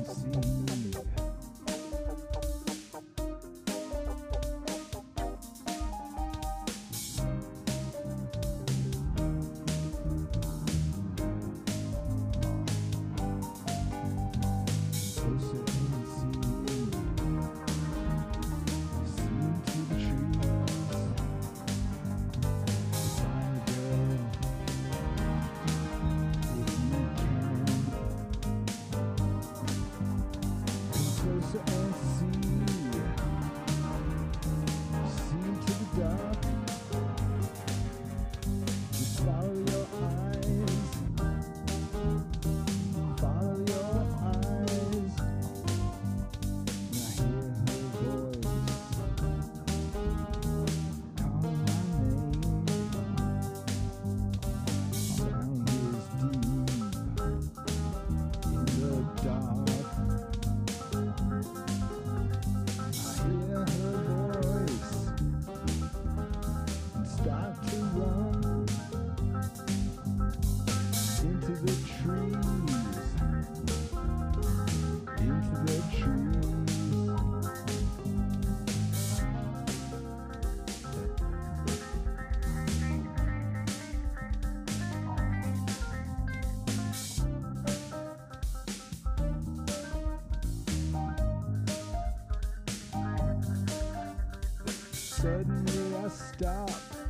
Suddenly I stop,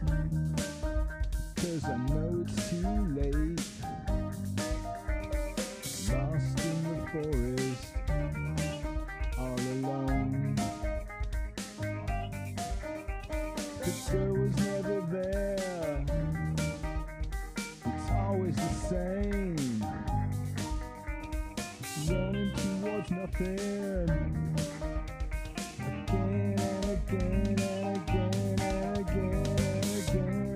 'cause I know it's too late. Lost in the forest, all alone. The girl was never there, it's always the same. Running towards nothing, again and again and again and again and again.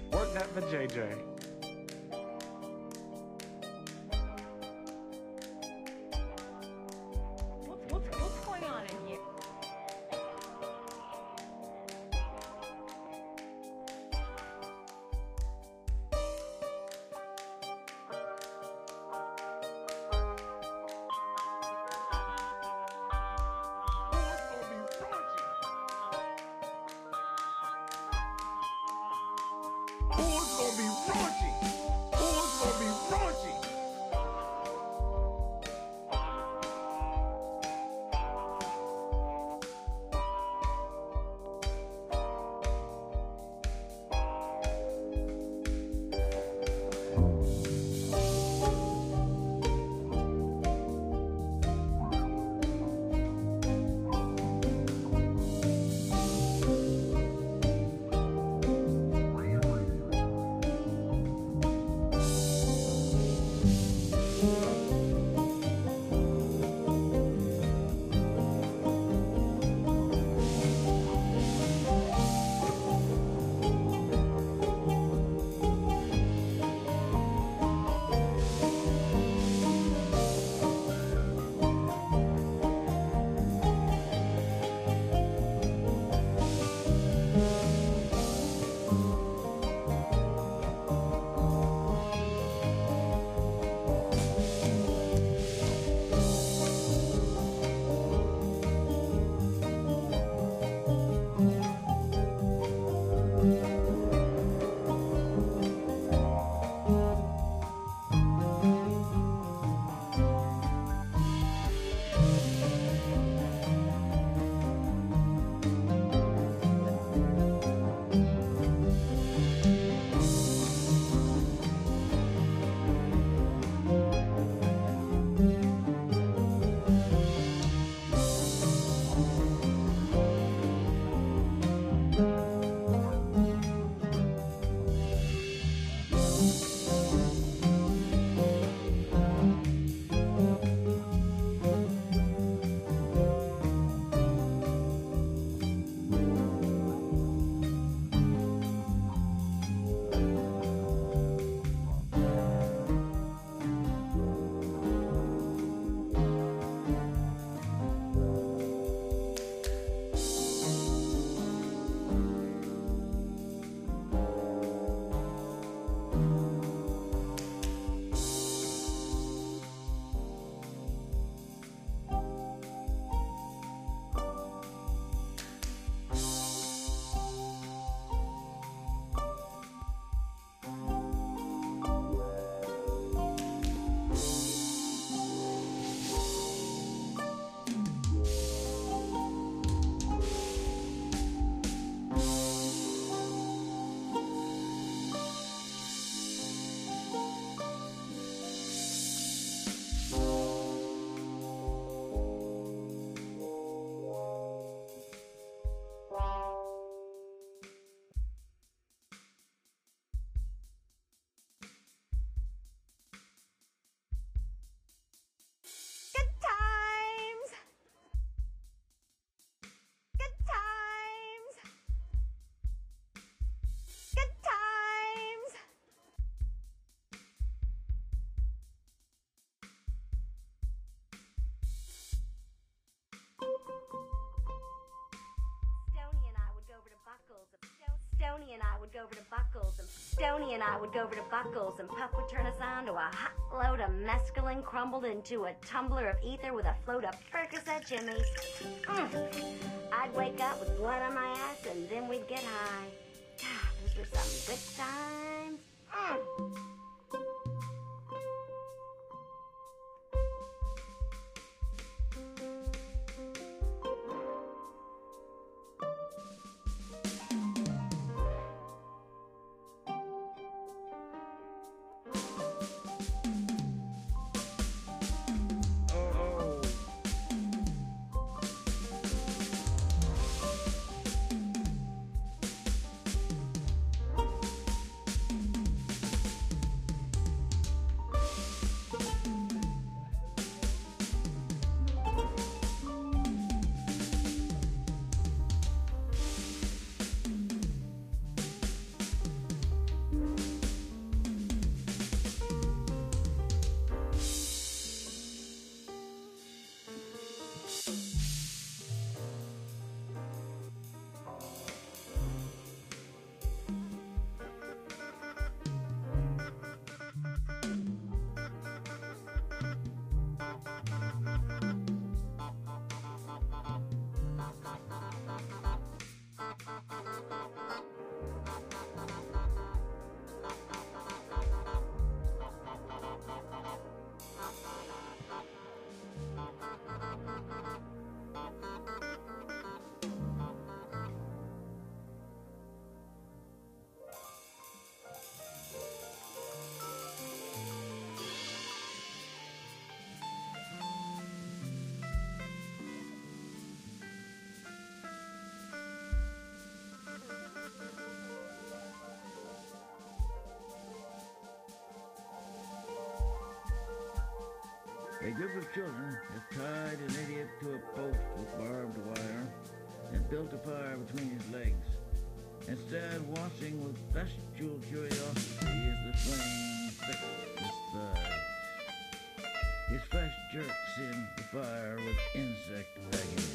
Work that for JJ. What's going on in here? Who's gonna be raunchy? Who's gonna be raunchy? Stoney and I would go over to Buckles, and Stoney and I would go over to Buckles, and Puff would turn us on to a hot load of mescaline crumbled into a tumbler of ether with a float of Percocet Jimmy's. I'd wake up with blood on my ass, and then we'd get high. Those were some good times. A group of children have tied an idiot to a post with barbed wire and built a fire between his legs. Instead, watching with bestial curiosity as the flames thick his thighs. His flesh jerks in the fire with insect agony.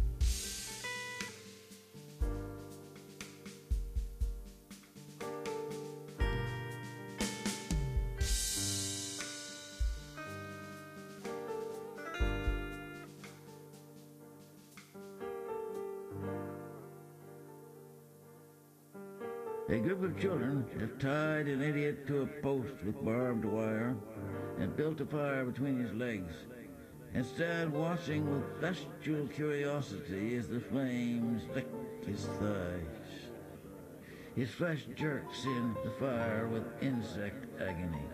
A group of children have tied an idiot to a post with barbed wire and built a fire between his legs. Instead, watching with bestial curiosity as the flames lick his thighs. His flesh jerks in the fire with insect agony.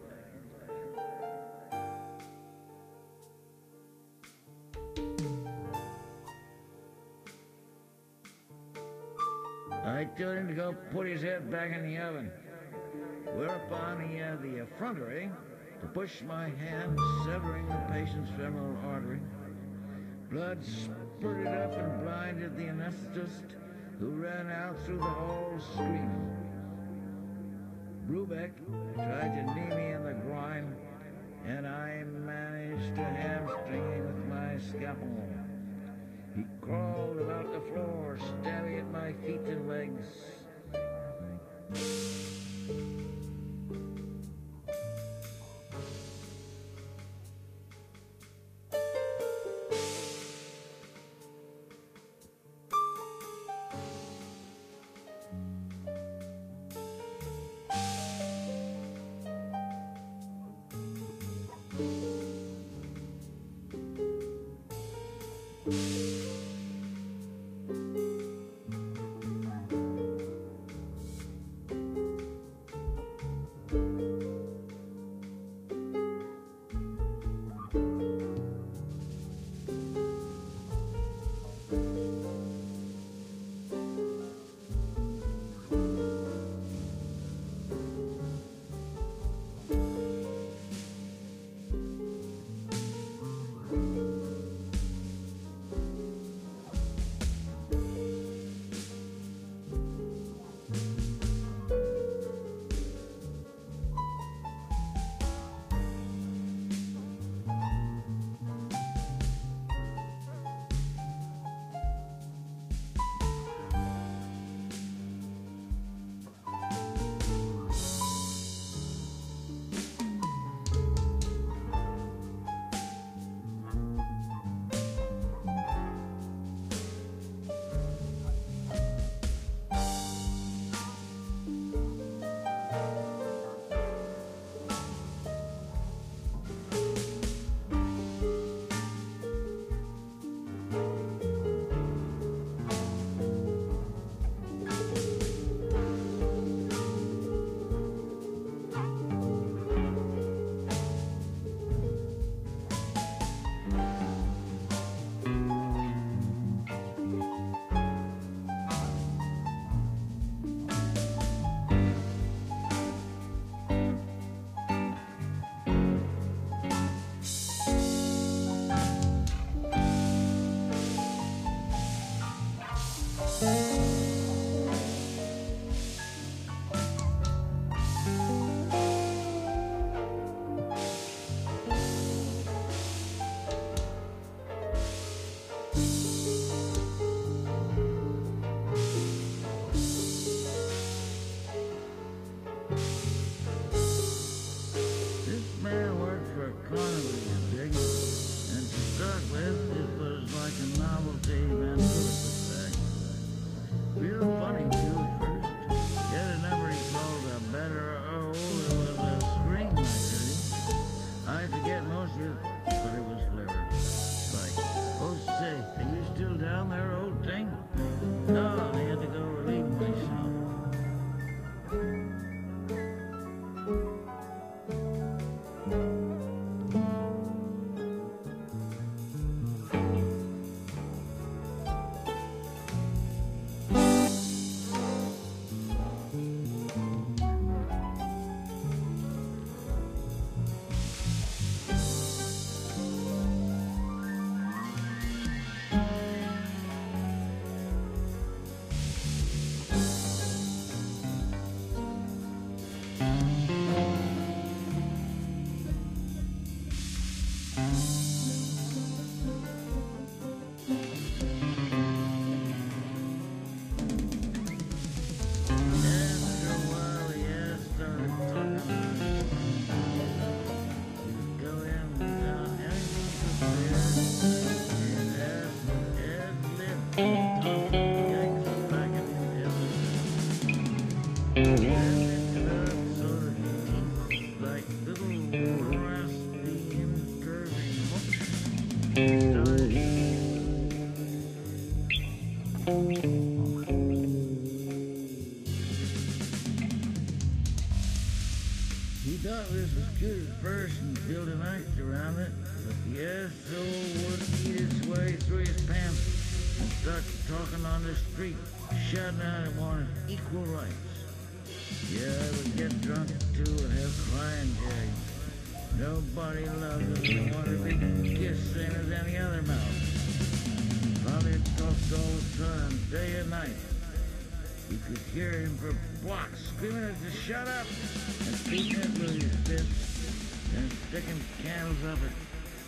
I told him to go put his head back in the oven, whereupon he had the effrontery to push my hand, severing the patient's femoral artery. Blood spurted up and blinded the anesthetist, who ran out through the hall screaming. Brubeck tried to knee me in the groin, and I managed to hamstring him with my scalpel. He crawled about the floor, stabbing at my feet and legs. Like little rusty and curving hooks. He thought this was good at first and built an act around it, but the asshole wouldn't eat its way through his pants and start talking on the street, shouting out he wanted equal rights. Yeah, I would get drunk too and have crying jags. Nobody loves us and wanted to be kissed same as any other mouse. Father talked all the time, day and night. You could hear him for blocks screaming at us to shut up and beating it with his fists and sticking candles up it.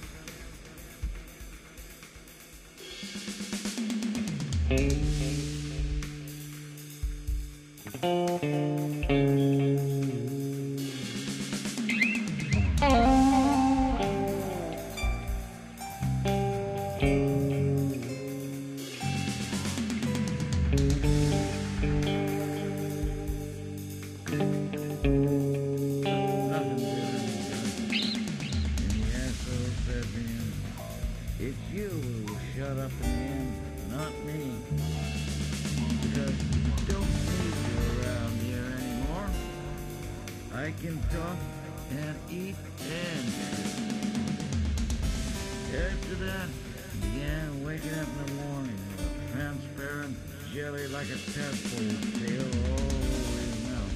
It's you who will shut up in the end, not me. Because you don't need you around here anymore. I can talk and eat and shoot. After that, I began waking up in the morning with a transparent jelly like a tadpole's tail all over his mouth.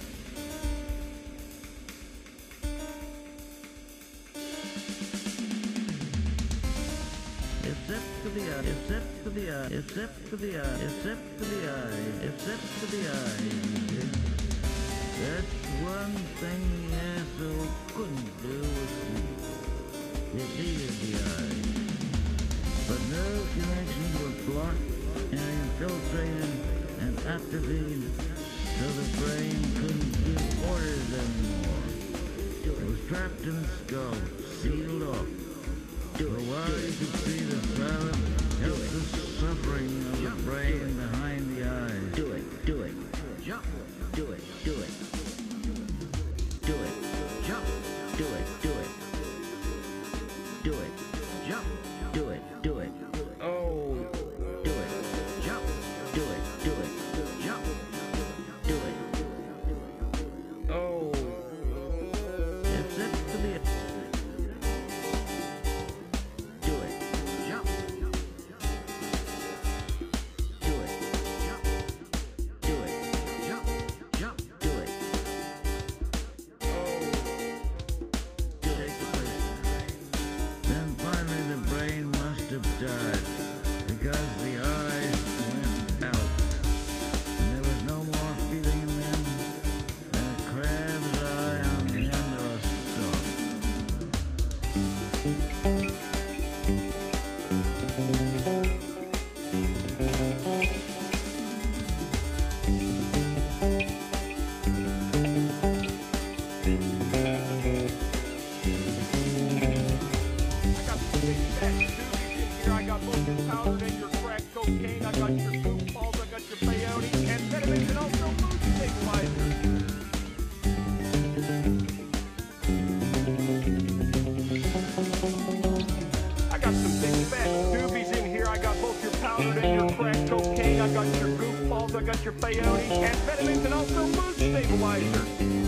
Except for the eye, except for the eye, except for the eye, except for the eye, except for the eye. That's one thing the asshole couldn't do was sleep. It needed the eye. But no connections were blocked and infiltrated and activated so the brain couldn't give orders anymore. It was trapped in the skull, sealed off. For a while you could see the silent, helpless suffering of the brain behind the eyes. Do it, do it, jump, do it, do it, do it, jump, do it, do it, do it, jump, do it, do it, oh, do it, jump, do it, do it, jump, do it, oh, except for the died because the eyes went out and there was no more feeling in them than a crab's eye on the end of a stalk. I got both your powder and your crack cocaine. I got your goop balls, I got your peyote, amphetamines, and also mood stabilizers. I got some big fat doobies in here. I got both your powder and your crack cocaine. I got your goop balls, I got your peyote, amphetamines, and also mood stabilizers.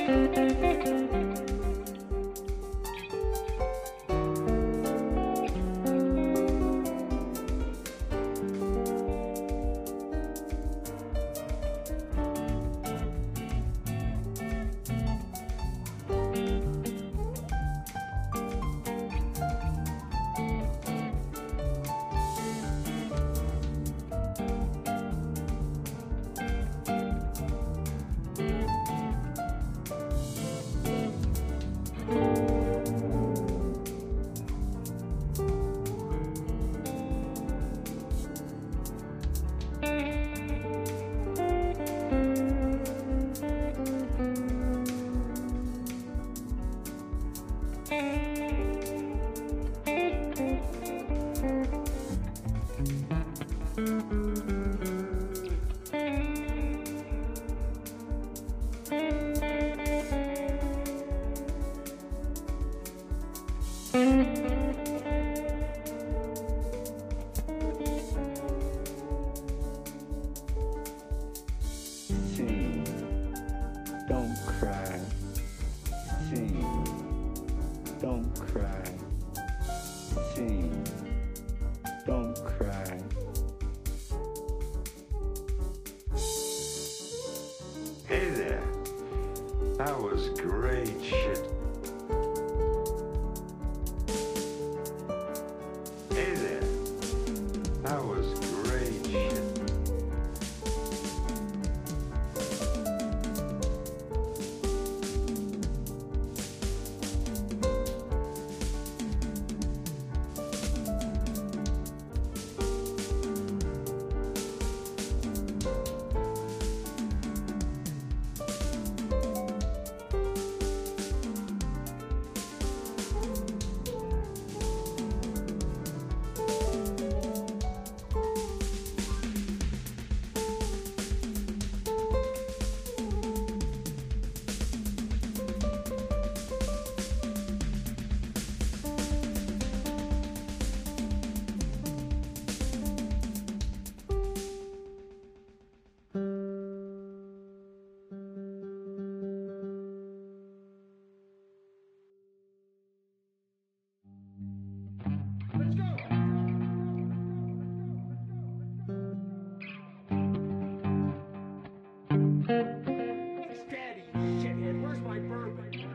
Sing, don't cry. Sing, don't cry. Sing, don't cry. Hey there. That was great shit. Hey there. That was great shit. Steady, shithead. Where's my bourbon?